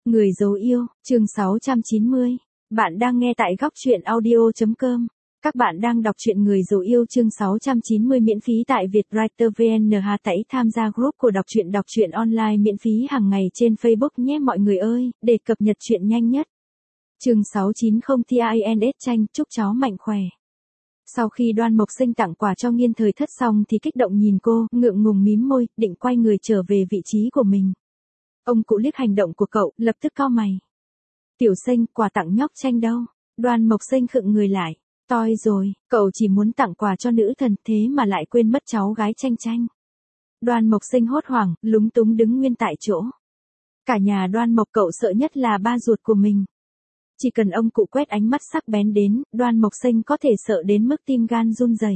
Người dấu yêu, chương 690. Bạn đang nghe tại góc truyện audio.com. Các bạn đang đọc truyện Người dấu yêu chương 690 miễn phí tại Vietwriter VN. Hãy tham gia group của đọc truyện online miễn phí hàng ngày trên Facebook nhé mọi người ơi, để cập nhật truyện nhanh nhất. Chương 690 TINS tranh chúc cháu mạnh khỏe. Sau khi Đoan Mộc Sinh tặng quà cho Nghiên Thời Thất xong thì kích động nhìn cô, ngượng ngùng mím môi, định quay người trở về vị trí của mình. Ông cụ liếc hành động của cậu, lập tức cau mày. Tiểu Sinh, quà tặng nhóc Tranh đâu? Đoan Mộc Sinh khựng người lại. Toi rồi, cậu chỉ muốn tặng quà cho nữ thần thế mà lại quên mất cháu gái Tranh Tranh. Đoan Mộc Sinh hốt hoảng, lúng túng đứng nguyên tại chỗ. Cả nhà Đoan Mộc cậu sợ nhất là ba ruột của mình. Chỉ cần ông cụ quét ánh mắt sắc bén đến, Đoan Mộc Sinh có thể sợ đến mức tim gan run rẩy.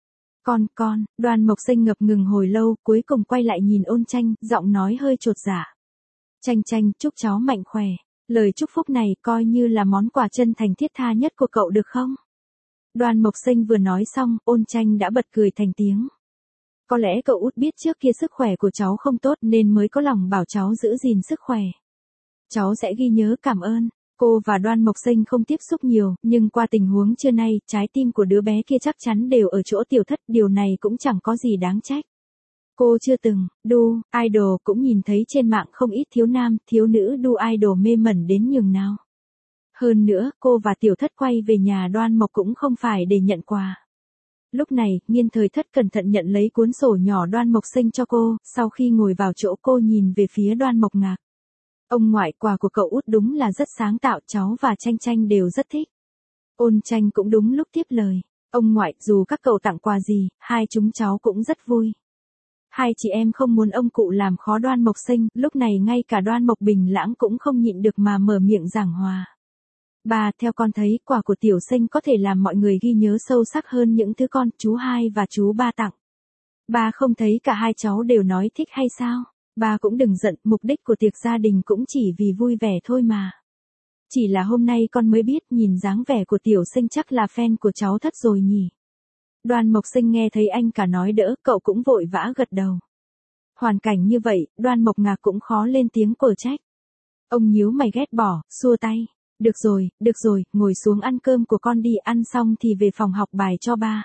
Con, Đoan Mộc Sinh ngập ngừng hồi lâu, cuối cùng quay lại nhìn Ôn Tranh, giọng nói hơi chột dạ. Tranh, chúc cháu mạnh khỏe. Lời chúc phúc này coi như là món quà chân thành thiết tha nhất của cậu được không? Đoan Mộc Sinh vừa nói xong, Ôn Tranh đã bật cười thành tiếng. Có lẽ cậu út biết trước kia sức khỏe của cháu không tốt nên mới có lòng bảo cháu giữ gìn sức khỏe. Cháu sẽ ghi nhớ cảm ơn. Cô và Đoan Mộc Sinh không tiếp xúc nhiều, nhưng qua tình huống trưa nay, trái tim của đứa bé kia chắc chắn đều ở chỗ Tiểu Thất, điều này cũng chẳng có gì đáng trách. Cô chưa từng, idol cũng nhìn thấy trên mạng không ít thiếu nam, thiếu nữ idol mê mẩn đến nhường nào. Hơn nữa, cô và Tiểu Thất quay về nhà Đoan Mộc cũng không phải để nhận quà. Lúc này, Nghiên Thời Thất cẩn thận nhận lấy cuốn sổ nhỏ Đoan Mộc Sinh cho cô, sau khi ngồi vào chỗ cô nhìn về phía Đoan Mộc ngạc. Ông ngoại, quà của cậu út đúng là rất sáng tạo, cháu và Tranh đều rất thích. Ôn Tranh cũng đúng lúc tiếp lời. Ông ngoại, dù các cậu tặng quà gì, hai chúng cháu cũng rất vui. Hai chị em không muốn ông cụ làm khó Đoan Mộc Sinh, lúc này ngay cả Đoan Mộc Bình Lãng cũng không nhịn được mà mở miệng giảng hòa. Bà, theo con thấy, quà của Tiểu Sinh có thể làm mọi người ghi nhớ sâu sắc hơn những thứ con, chú hai và chú ba tặng. Bà không thấy cả hai cháu đều nói thích hay sao? Bà cũng đừng giận, mục đích của tiệc gia đình cũng chỉ vì vui vẻ thôi mà. Chỉ là hôm nay con mới biết, nhìn dáng vẻ của Tiểu Sinh chắc là fan của cháu Thất rồi nhỉ. Đoan Mộc Sinh nghe thấy anh cả nói đỡ, cậu cũng vội vã gật đầu. Hoàn cảnh như vậy, Đoan Mộc Ngạc cũng khó lên tiếng cở trách. Ông nhíu mày ghét bỏ, xua tay. Được rồi, ngồi xuống ăn cơm của con đi, ăn xong thì về phòng học bài cho ba.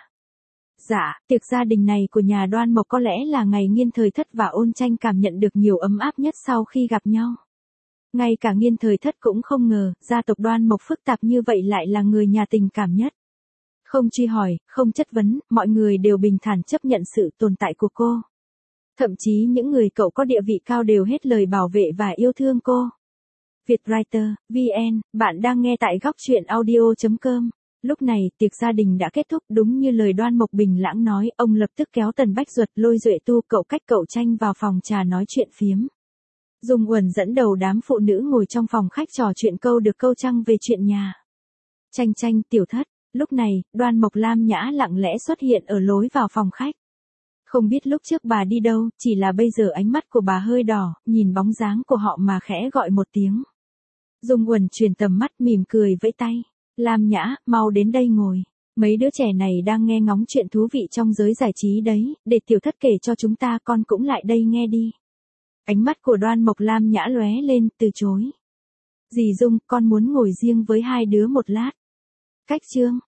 Dạ, tiệc gia đình này của nhà Đoan Mộc có lẽ là ngày Nghiên Thời Thất và Ôn Tranh cảm nhận được nhiều ấm áp nhất sau khi gặp nhau. Ngay cả Nghiên Thời Thất cũng không ngờ, gia tộc Đoan Mộc phức tạp như vậy lại là người nhà tình cảm nhất. Không truy hỏi, không chất vấn, mọi người đều bình thản chấp nhận sự tồn tại của cô. Thậm chí những người cậu có địa vị cao đều hết lời bảo vệ và yêu thương cô. Vietwriter, VN, bạn đang nghe tại góc truyện audio.com. Lúc này, tiệc gia đình đã kết thúc, đúng như lời Đoan Mộc Bình Lãng nói, ông lập tức kéo Tần Bách Duật lôi Duệ Tu cậu cách cậu Tranh vào phòng trà nói chuyện phiếm. Dung Uẩn dẫn đầu đám phụ nữ ngồi trong phòng khách trò chuyện câu được câu trăng về chuyện nhà. Tranh, Tiểu Thất. Lúc này, Đoan Mộc Lam Nhã lặng lẽ xuất hiện ở lối vào phòng khách. Không biết lúc trước bà đi đâu, chỉ là bây giờ ánh mắt của bà hơi đỏ, nhìn bóng dáng của họ mà khẽ gọi một tiếng. Dung Uẩn chuyển tầm mắt mỉm cười vẫy tay. Lam Nhã, mau đến đây ngồi. Mấy đứa trẻ này đang nghe ngóng chuyện thú vị trong giới giải trí đấy, để Tiểu Thất kể cho chúng ta, con cũng lại đây nghe đi. Ánh mắt của Đoan Mộc Lam Nhã lóe lên, từ chối. Dì Dung, con muốn ngồi riêng với hai đứa một lát. Cách chương,